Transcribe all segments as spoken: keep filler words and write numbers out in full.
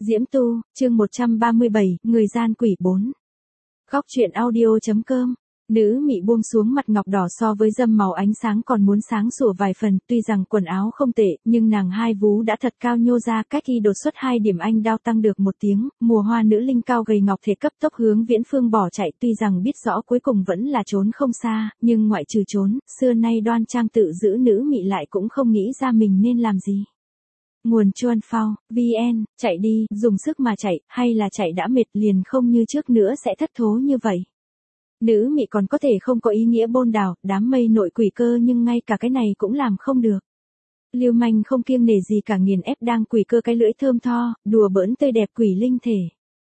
Diễm Tu, chương một trăm ba mươi bảy, Người gian quỷ bốn. Góc truyện audio.com. Nữ mị buông xuống mặt ngọc đỏ so với dâm màu ánh sáng còn muốn sáng sủa vài phần, tuy rằng quần áo không tệ, nhưng nàng hai vú đã thật cao nhô ra, cách y đột xuất hai điểm anh đao tăng được một tiếng, mùa hoa nữ linh cao gầy ngọc thể cấp tốc hướng viễn phương bỏ chạy, tuy rằng biết rõ cuối cùng vẫn là trốn không xa, nhưng ngoại trừ trốn, xưa nay đoan trang tự giữ nữ mị lại cũng không nghĩ ra mình nên làm gì. Nguồn Chuan Phao, vn, chạy đi, dùng sức mà chạy, hay là chạy đã mệt liền không như trước nữa sẽ thất thố như vậy. Nữ mị còn có thể không có ý nghĩa bôn đảo, đám mây nội quỷ cơ nhưng ngay cả cái này cũng làm không được. Lưu manh không kiêng nể gì cả nghiền ép đang quỷ cơ cái lưỡi thơm tho, đùa bỡn tươi đẹp quỷ linh thể.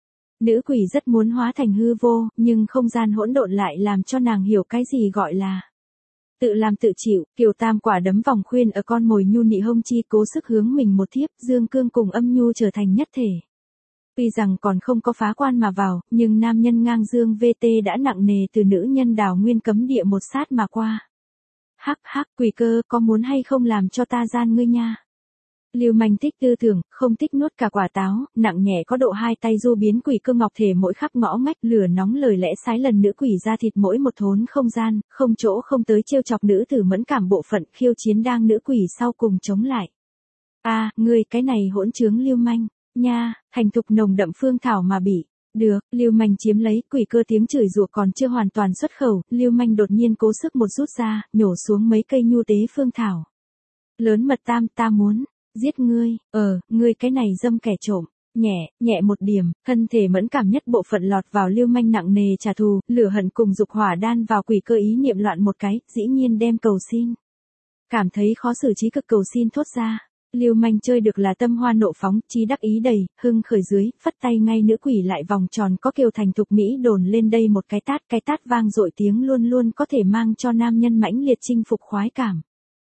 Nữ quỷ rất muốn hóa thành hư vô, nhưng không gian hỗn độn lại làm cho nàng hiểu cái gì gọi là tự làm tự chịu. Kiều tam quả đấm vòng khuyên ở con mồi nhu nị hông chi, cố sức hướng mình một thiếp, dương cương cùng âm nhu trở thành nhất thể. Tuy rằng còn không có phá quan mà vào, nhưng nam nhân ngang dương vê tê đã nặng nề từ nữ nhân đào nguyên cấm địa một sát mà qua. Hắc hắc, quỷ cơ, có muốn hay không làm cho ta gian ngươi nha. Lưu manh thích tư tưởng, không thích nuốt cả quả táo, nặng nhẹ có độ hai tay du biến quỷ cơ ngọc thể mỗi khắp ngõ ngách, lửa nóng lời lẽ sái lần nữ quỷ ra thịt mỗi một thốn không gian, không chỗ không tới trêu chọc nữ tử mẫn cảm bộ phận, khiêu chiến đang nữ quỷ sau cùng chống lại. A, à, ngươi cái này hỗn trướng lưu manh, nha, thành thục nồng đậm phương thảo mà bị. Được, lưu manh chiếm lấy, quỷ cơ tiếng chửi rủa còn chưa hoàn toàn xuất khẩu, lưu manh đột nhiên cố sức một rút ra, nhổ xuống mấy cây nhu tế phương thảo. Lớn mật tam, ta muốn giết ngươi, ờ, ngươi cái này dâm kẻ trộm, nhẹ, nhẹ một điểm, thân thể mẫn cảm nhất bộ phận lọt vào lưu manh nặng nề trả thù, lửa hận cùng dục hỏa đan vào quỷ cơ ý niệm loạn một cái, dĩ nhiên đem cầu xin. Cảm thấy khó xử trí cực cầu xin thốt ra, lưu manh chơi được là tâm hoa nộ phóng, trí đắc ý đầy, hưng khởi dưới, phất tay ngay nữ quỷ lại vòng tròn có kiều thành thục mỹ đồn lên đây một cái tát, cái tát vang dội tiếng luôn luôn có thể mang cho nam nhân mãnh liệt chinh phục khoái cảm.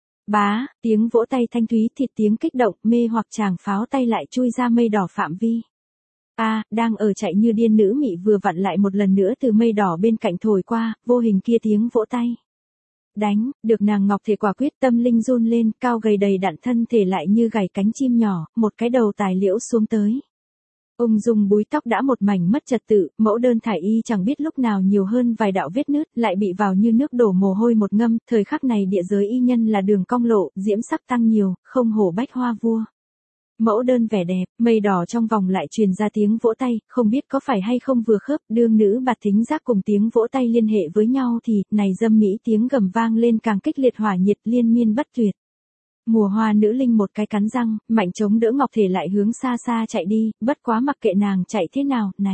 Bá, tiếng vỗ tay thanh thúy thịt tiếng kích động, mê hoặc chàng pháo tay lại chui ra mây đỏ phạm vi. A, à, đang ở chạy như điên nữ mị vừa vặn lại một lần nữa từ mây đỏ bên cạnh thổi qua, vô hình kia tiếng vỗ tay. Đánh, được nàng ngọc thể quả quyết tâm linh run lên, cao gầy đầy đặn thân thể lại như gảy cánh chim nhỏ, một cái đầu tài liễu xuống tới. Ung dung búi tóc đã một mảnh mất trật tự, mẫu đơn thải y chẳng biết lúc nào nhiều hơn vài đạo vết nứt, lại bị vào như nước đổ mồ hôi một ngâm, thời khắc này địa giới y nhân là đường cong lộ, diễm sắc tăng nhiều, không hổ bách hoa vua. Mẫu đơn vẻ đẹp, mây đỏ trong vòng lại truyền ra tiếng vỗ tay, không biết có phải hay không vừa khớp, đương nữ bạt thính giác cùng tiếng vỗ tay liên hệ với nhau thì, này dâm mỹ tiếng gầm vang lên càng kích liệt hỏa nhiệt liên miên bất tuyệt. Mùa hoa nữ linh một cái cắn răng, mạnh chống đỡ ngọc thể lại hướng xa xa chạy đi, bất quá mặc kệ nàng chạy thế nào, này.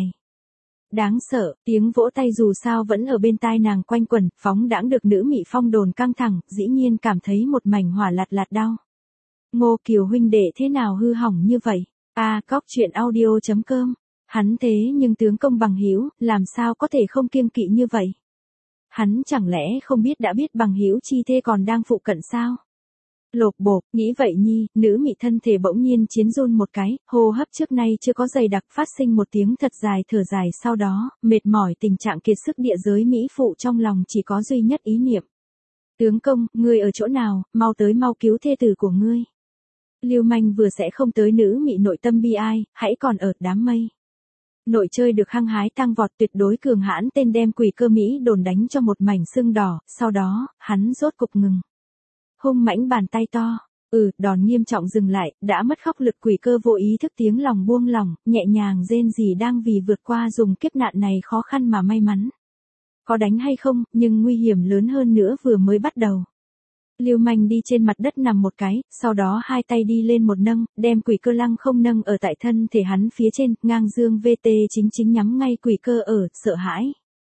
Đáng sợ, tiếng vỗ tay dù sao vẫn ở bên tai nàng quanh quẩn, phóng đãng được nữ mị phong đồn căng thẳng, dĩ nhiên cảm thấy một mảnh hỏa lạt lạt đau. Ngô Kiều huynh đệ thế nào hư hỏng như vậy? A, à, cóc truyện audio.com. Hắn thế nhưng tướng công bằng hữu, làm sao có thể không kiêng kỵ như vậy? Hắn chẳng lẽ không biết đã biết bằng hữu chi thê còn đang phụ cận sao? Lột bột, nghĩ vậy nhi, nữ mị thân thể bỗng nhiên chiến run một cái, hô hấp trước nay chưa có dày đặc phát sinh một tiếng thật dài thở dài sau đó, mệt mỏi tình trạng kiệt sức địa giới mỹ phụ trong lòng chỉ có duy nhất ý niệm. Tướng công, ngươi ở chỗ nào, mau tới mau cứu thê tử của ngươi. Lưu manh vừa sẽ không tới nữ mị nội tâm bi ai, hãy còn ở đám mây. Nội chơi được hăng hái tăng vọt tuyệt đối cường hãn tên đem quỷ cơ Mỹ đồn đánh cho một mảnh sưng đỏ, sau đó, hắn rốt cục ngừng. Hung mãnh bàn tay to, ừ, đòn nghiêm trọng dừng lại, đã mất khóc lực quỷ cơ vô ý thức tiếng lòng buông lòng, nhẹ nhàng rên rỉ đang vì vượt qua dùng kiếp nạn này khó khăn mà may mắn. Có đánh hay không, nhưng nguy hiểm lớn hơn nữa vừa mới bắt đầu. Lưu manh đi trên mặt đất nằm một cái, sau đó hai tay đi lên một nâng, đem quỷ cơ lăng không nâng ở tại thân thể hắn phía trên, ngang dương vê tê chính chính nhắm ngay quỷ cơ ở, sợ hãi.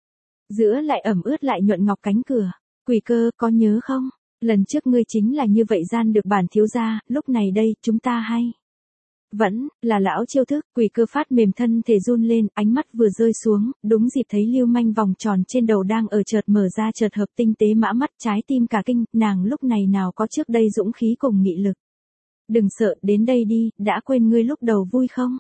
Giữa lại ẩm ướt lại nhuận ngọc cánh cửa, quỷ cơ có nhớ không? Lần trước ngươi chính là như vậy gian được bản thiếu gia, lúc này đây, chúng ta hay. Vẫn, là lão chiêu thức, quỷ cơ phát mềm thân thể run lên, ánh mắt vừa rơi xuống, đúng dịp thấy lưu manh vòng tròn trên đầu đang ở chợt mở ra chợt hợp tinh tế mã mắt trái tim cả kinh, nàng lúc này nào có trước đây dũng khí cùng nghị lực. Đừng sợ, đến đây đi, đã quên ngươi lúc đầu vui không?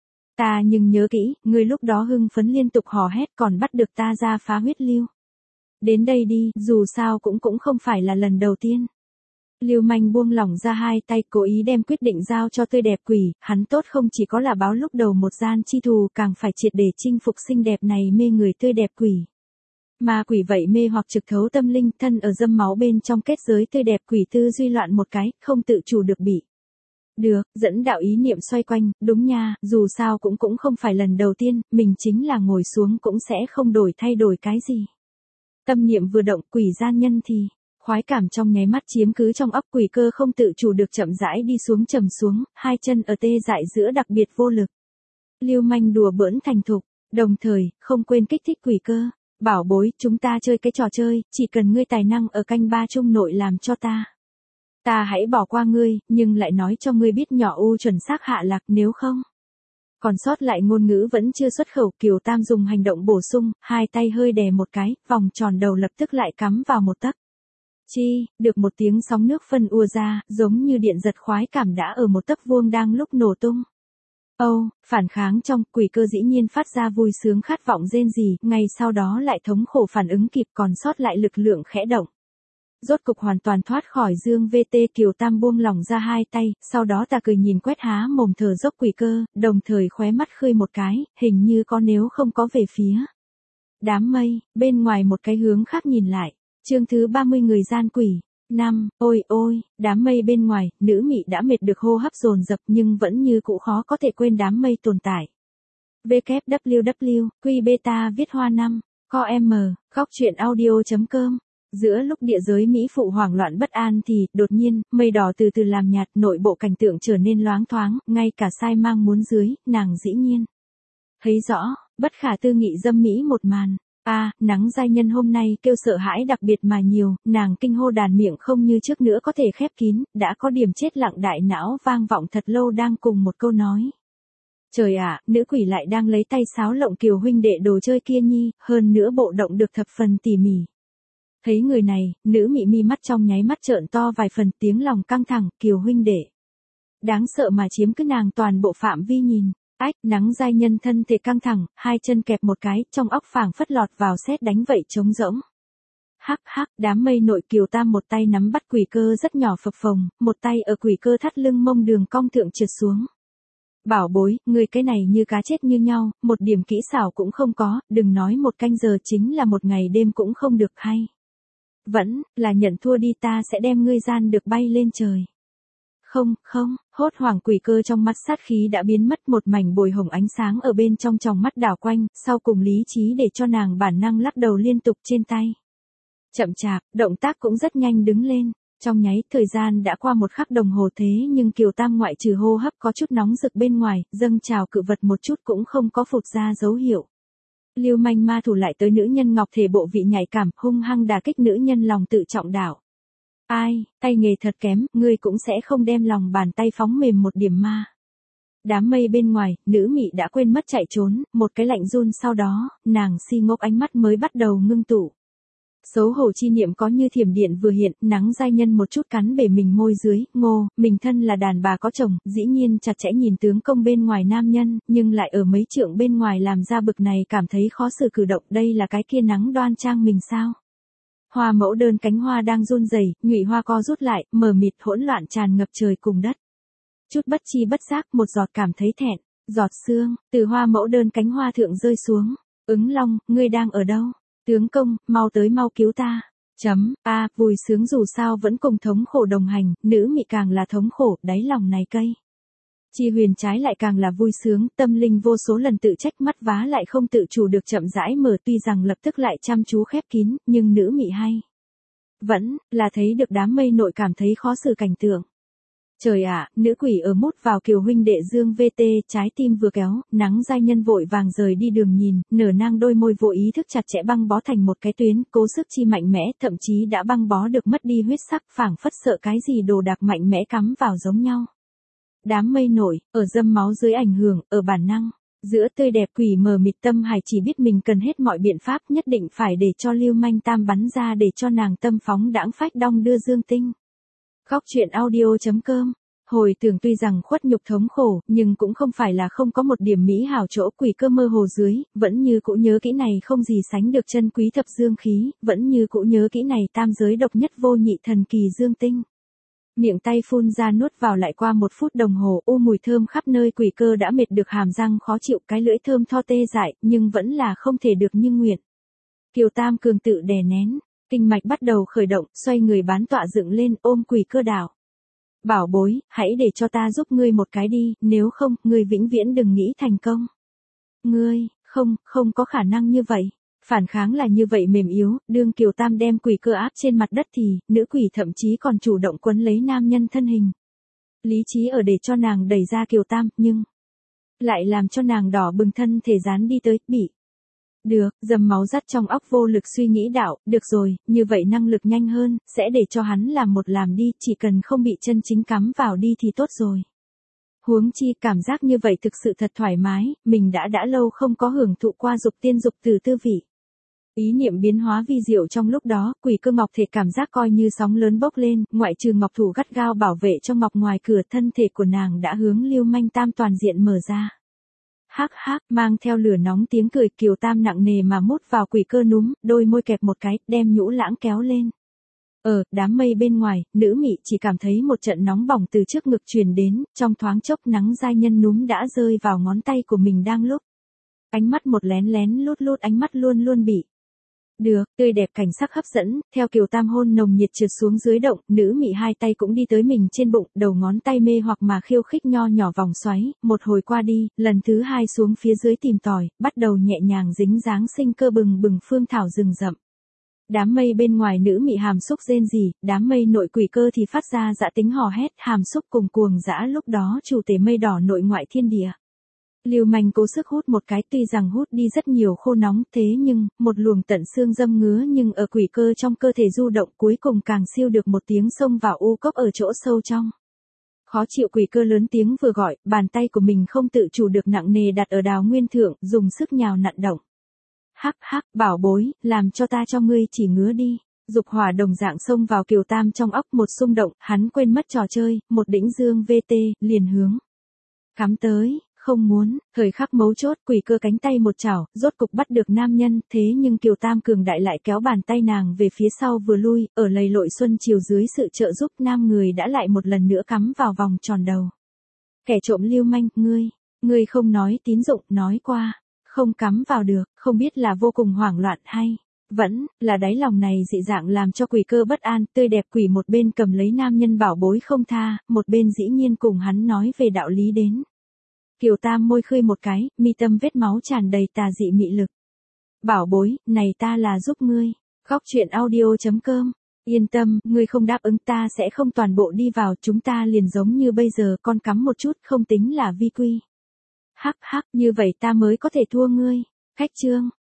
Ta nhưng nhớ kỹ, ngươi lúc đó hưng phấn liên tục hò hét còn bắt được ta ra phá huyết lưu. Đến đây đi, dù sao cũng cũng không phải là lần đầu tiên. Lưu Manh buông lỏng ra hai tay, cố ý đem quyết định giao cho tươi đẹp quỷ, hắn tốt không chỉ có là báo lúc đầu một gian chi thù, càng phải triệt để chinh phục xinh đẹp này mê người tươi đẹp quỷ. Ma quỷ vậy mê hoặc trực thấu tâm linh, thân ở dâm máu bên trong kết giới tươi đẹp quỷ tư duy loạn một cái, không tự chủ được bị. Được, dẫn đạo ý niệm xoay quanh, đúng nha, dù sao cũng cũng không phải lần đầu tiên, mình chính là ngồi xuống cũng sẽ không đổi thay đổi cái gì. Tâm niệm vừa động, quỷ gian nhân thì, khoái cảm trong nháy mắt chiếm cứ trong óc, quỷ cơ không tự chủ được chậm rãi đi xuống trầm xuống, hai chân ở tê dại giữa đặc biệt vô lực. Lưu Manh đùa bỡn thành thục, đồng thời, không quên kích thích quỷ cơ. Bảo bối, chúng ta chơi cái trò chơi, chỉ cần ngươi tài năng ở canh ba trung nội làm cho ta. Ta hãy bỏ qua ngươi, nhưng lại nói cho ngươi biết nhỏ u chuẩn xác hạ lạc, nếu không. Còn sót lại ngôn ngữ vẫn chưa xuất khẩu, Kiều Tam dùng hành động bổ sung, hai tay hơi đè một cái, vòng tròn đầu lập tức lại cắm vào một tấc. Chi, được một tiếng sóng nước phân ùa ra, giống như điện giật, khoái cảm đã ở một tấc vuông đang lúc nổ tung. Âu, oh, phản kháng trong, quỷ cơ dĩ nhiên phát ra vui sướng khát vọng rên rỉ, ngay sau đó lại thống khổ phản ứng kịp, còn sót lại lực lượng khẽ động. Rốt cục hoàn toàn thoát khỏi dương vê tê, Kiều Tam buông lỏng ra hai tay, sau đó ta cười nhìn quét há mồm thở dốc quỷ cơ, đồng thời khóe mắt khơi một cái, hình như có nếu không có về phía đám mây, bên ngoài một cái hướng khác nhìn lại. Chương thứ ba mươi người gian quỷ. Năm, ôi ôi, đám mây bên ngoài, nữ mị đã mệt được hô hấp dồn dập nhưng vẫn như cũ khó có thể quên đám mây tồn tại. W W W, Q beta viết hoa năm, co m, góc truyện audio chấm com. Giữa lúc địa giới Mỹ phụ hoảng loạn bất an thì, đột nhiên, mây đỏ từ từ làm nhạt, nội bộ cảnh tượng trở nên loáng thoáng, ngay cả sai mang muốn dưới, nàng dĩ nhiên thấy rõ, bất khả tư nghị dâm mỹ một màn. A, à, nắng giai nhân hôm nay kêu sợ hãi đặc biệt mà nhiều, nàng kinh hô đàn miệng không như trước nữa có thể khép kín, đã có điểm chết lặng đại não vang vọng thật lâu đang cùng một câu nói. Trời ạ, à, nữ quỷ lại đang lấy tay sáo lộng Kiều huynh đệ đồ chơi kia nhi, hơn nữa bộ động được thập phần tỉ mỉ. Thấy người này, nữ mị mi mắt trong nháy mắt trợn to vài phần, tiếng lòng căng thẳng, Kiều huynh đệ. Đáng sợ mà chiếm cứ nàng toàn bộ phạm vi nhìn. Ách, nắng giai nhân thân thể căng thẳng, hai chân kẹp một cái, trong óc phảng phất lọt vào sét đánh vậy trống rỗng. Hắc hắc, đám mây nội, Kiều Tam một tay nắm bắt quỷ cơ rất nhỏ phập phồng, một tay ở quỷ cơ thắt lưng mông đường cong thượng trượt xuống. Bảo bối, người cái này như cá chết như nhau, một điểm kỹ xảo cũng không có, đừng nói một canh giờ, chính là một ngày đêm cũng không được hay. Vẫn, là nhận thua đi, ta sẽ đem ngươi gian được bay lên trời. Không, không, hốt hoảng quỷ cơ trong mắt sát khí đã biến mất, một mảnh bồi hồng ánh sáng ở bên trong tròng mắt đảo quanh, sau cùng lý trí để cho nàng bản năng lắc đầu liên tục trên tay. Chậm chạp, động tác cũng rất nhanh đứng lên, trong nháy, thời gian đã qua một khắc đồng hồ thế nhưng Kiều Tam ngoại trừ hô hấp có chút nóng rực bên ngoài, dâng trào cự vật một chút cũng không có phụt ra dấu hiệu. Lưu Manh ma thủ lại tới nữ nhân ngọc thể bộ vị nhạy cảm, hung hăng đả kích nữ nhân lòng tự trọng đảo. Ai, tay nghề thật kém, ngươi cũng sẽ không đem lòng bàn tay phóng mềm một điểm ma. Đám mây bên ngoài, nữ mị đã quên mất chạy trốn, một cái lạnh run sau đó, nàng si ngốc ánh mắt mới bắt đầu ngưng tụ. Xấu hổ chi niệm có như thiểm điện vừa hiện, nắng giai nhân một chút cắn bể mình môi dưới, ngô, mình thân là đàn bà có chồng, dĩ nhiên chặt chẽ nhìn tướng công bên ngoài nam nhân, nhưng lại ở mấy trượng bên ngoài làm ra bực này cảm thấy khó xử cử động, đây là cái kia nắng đoan trang mình sao? Hoa mẫu đơn cánh hoa đang run rẩy, nhụy hoa co rút lại, mờ mịt hỗn loạn tràn ngập trời cùng đất. Chút bất chi bất giác, một giọt cảm thấy thẹn, giọt sương, từ hoa mẫu đơn cánh hoa thượng rơi xuống. Ứng Long, ngươi đang ở đâu? Tướng công, mau tới mau cứu ta. Chấm, a, à, vui sướng dù sao vẫn cùng thống khổ đồng hành, nữ mị càng là thống khổ, đáy lòng này cây. Chi huyền trái lại càng là vui sướng, tâm linh vô số lần tự trách, mắt vá lại không tự chủ được chậm rãi mở, tuy rằng lập tức lại chăm chú khép kín, nhưng nữ mị hay. Vẫn, là thấy được đám mây nội cảm thấy khó xử cảnh tượng. Trời ạ, à, nữ quỷ ở mút vào Kiều huynh đệ dương vê tê, trái tim vừa kéo, nắng giai nhân vội vàng rời đi đường nhìn, nở nang đôi môi vô ý thức chặt chẽ băng bó thành một cái tuyến, cố sức chi mạnh mẽ, thậm chí đã băng bó được mất đi huyết sắc, phảng phất sợ cái gì đồ đạc mạnh mẽ cắm vào giống nhau. Đám mây nổi, ở dâm máu dưới ảnh hưởng, ở bản năng, giữa tươi đẹp quỷ mờ mịt tâm hải chỉ biết mình cần hết mọi biện pháp nhất định phải để cho Lưu Manh Tam bắn ra để cho nàng tâm phóng đãng phách đong đưa dương tinh. Góc truyện audio chấm com. Hồi tưởng tuy rằng khuất nhục thống khổ, nhưng cũng không phải là không có một điểm mỹ hảo chỗ, quỷ cơ mơ hồ dưới, vẫn như cũ nhớ kỹ này không gì sánh được chân quý thập dương khí, vẫn như cũ nhớ kỹ này tam giới độc nhất vô nhị thần kỳ dương tinh. Miệng tay phun ra nuốt vào lại qua một phút đồng hồ, ô mùi thơm khắp nơi, quỷ cơ đã mệt được hàm răng khó chịu, cái lưỡi thơm tho tê dại, nhưng vẫn là không thể được như nguyện. Kiều Tam Cường tự đè nén, kinh mạch bắt đầu khởi động, xoay người bán tọa dựng lên, ôm quỷ cơ đảo. Bảo bối, hãy để cho ta giúp ngươi một cái đi, nếu không, ngươi vĩnh viễn đừng nghĩ thành công. Ngươi, không, không có khả năng như vậy. Phản kháng là như vậy mềm yếu, đương Kiều Tam đem quỷ cơ áp trên mặt đất thì, nữ quỷ thậm chí còn chủ động quấn lấy nam nhân thân hình. Lý trí ở để cho nàng đẩy ra Kiều Tam, nhưng lại làm cho nàng đỏ bừng thân thể dán đi tới, bị. Được, dầm máu dắt trong óc vô lực suy nghĩ đạo, được rồi, như vậy năng lực nhanh hơn, sẽ để cho hắn làm một làm đi, chỉ cần không bị chân chính cắm vào đi thì tốt rồi. Huống chi cảm giác như vậy thực sự thật thoải mái, mình đã đã lâu không có hưởng thụ qua dục tiên dục từ tư vị. Ý niệm biến hóa vi diệu trong lúc đó, quỷ cơ ngọc thể cảm giác coi như sóng lớn bốc lên, ngoại trừ ngọc thủ gắt gao bảo vệ cho ngọc ngoài cửa, thân thể của nàng đã hướng Lưu Manh Tam toàn diện mở ra. Hắc hắc, mang theo lửa nóng tiếng cười, Kiều Tam nặng nề mà mút vào quỷ cơ núm, đôi môi kẹp một cái, đem nhũ lãng kéo lên. Ở đám mây bên ngoài, nữ mị chỉ cảm thấy một trận nóng bỏng từ trước ngực truyền đến, trong thoáng chốc nắng giai nhân núm đã rơi vào ngón tay của mình đang lúc. Ánh mắt một lén lén lút lút, ánh mắt luôn luôn bị. Được, tươi đẹp cảnh sắc hấp dẫn, theo Kiều Tam hôn nồng nhiệt trượt xuống dưới động, nữ mị hai tay cũng đi tới mình trên bụng, đầu ngón tay mê hoặc mà khiêu khích nho nhỏ vòng xoáy, một hồi qua đi, lần thứ hai xuống phía dưới tìm tòi, bắt đầu nhẹ nhàng dính dáng sinh cơ bừng bừng phương thảo rừng rậm. Đám mây bên ngoài nữ mị hàm xúc rên rỉ, đám mây nội quỷ cơ thì phát ra dã tính hò hét, hàm xúc cùng cuồng dã lúc đó chủ tể mây đỏ nội ngoại thiên địa. Lưu Manh cố sức hút một cái, tuy rằng hút đi rất nhiều khô nóng, thế nhưng, một luồng tận xương dâm ngứa nhưng ở quỷ cơ trong cơ thể du động, cuối cùng càng siêu được một tiếng xông vào u cốc ở chỗ sâu trong. Khó chịu, quỷ cơ lớn tiếng vừa gọi, bàn tay của mình không tự chủ được nặng nề đặt ở đào nguyên thượng, dùng sức nhào nặn động. Hắc hắc, bảo bối, làm cho ta cho ngươi chỉ ngứa đi. Dục hỏa đồng dạng xông vào Kiều Tam trong óc, một xung động, hắn quên mất trò chơi, một đĩnh dương vê tê, liền hướng. Cắm tới. Không muốn, thời khắc mấu chốt, quỷ cơ cánh tay một chảo, rốt cục bắt được nam nhân, thế nhưng Kiều Tam cường đại lại kéo bàn tay nàng về phía sau vừa lui, ở lầy lội xuân chiều dưới sự trợ giúp, nam người đã lại một lần nữa cắm vào vòng tròn đầu. Kẻ trộm Lưu Manh, ngươi, ngươi không nói tín dụng, nói qua, không cắm vào được, không biết là vô cùng hoảng loạn hay, vẫn, là đáy lòng này dị dạng làm cho quỷ cơ bất an, tươi đẹp quỷ một bên cầm lấy nam nhân bảo bối không tha, một bên dĩ nhiên cùng hắn nói về đạo lý đến. Kiều Tam môi khơi một cái, mi tâm vết máu tràn đầy tà dị mị lực. Bảo bối, này ta là giúp ngươi. Góc truyện audio chấm com. Yên tâm, ngươi không đáp ứng ta sẽ không toàn bộ đi vào, chúng ta liền giống như bây giờ, con cắm một chút không tính là vi quy. Hắc hắc, như vậy ta mới có thể thua ngươi. Khách chương.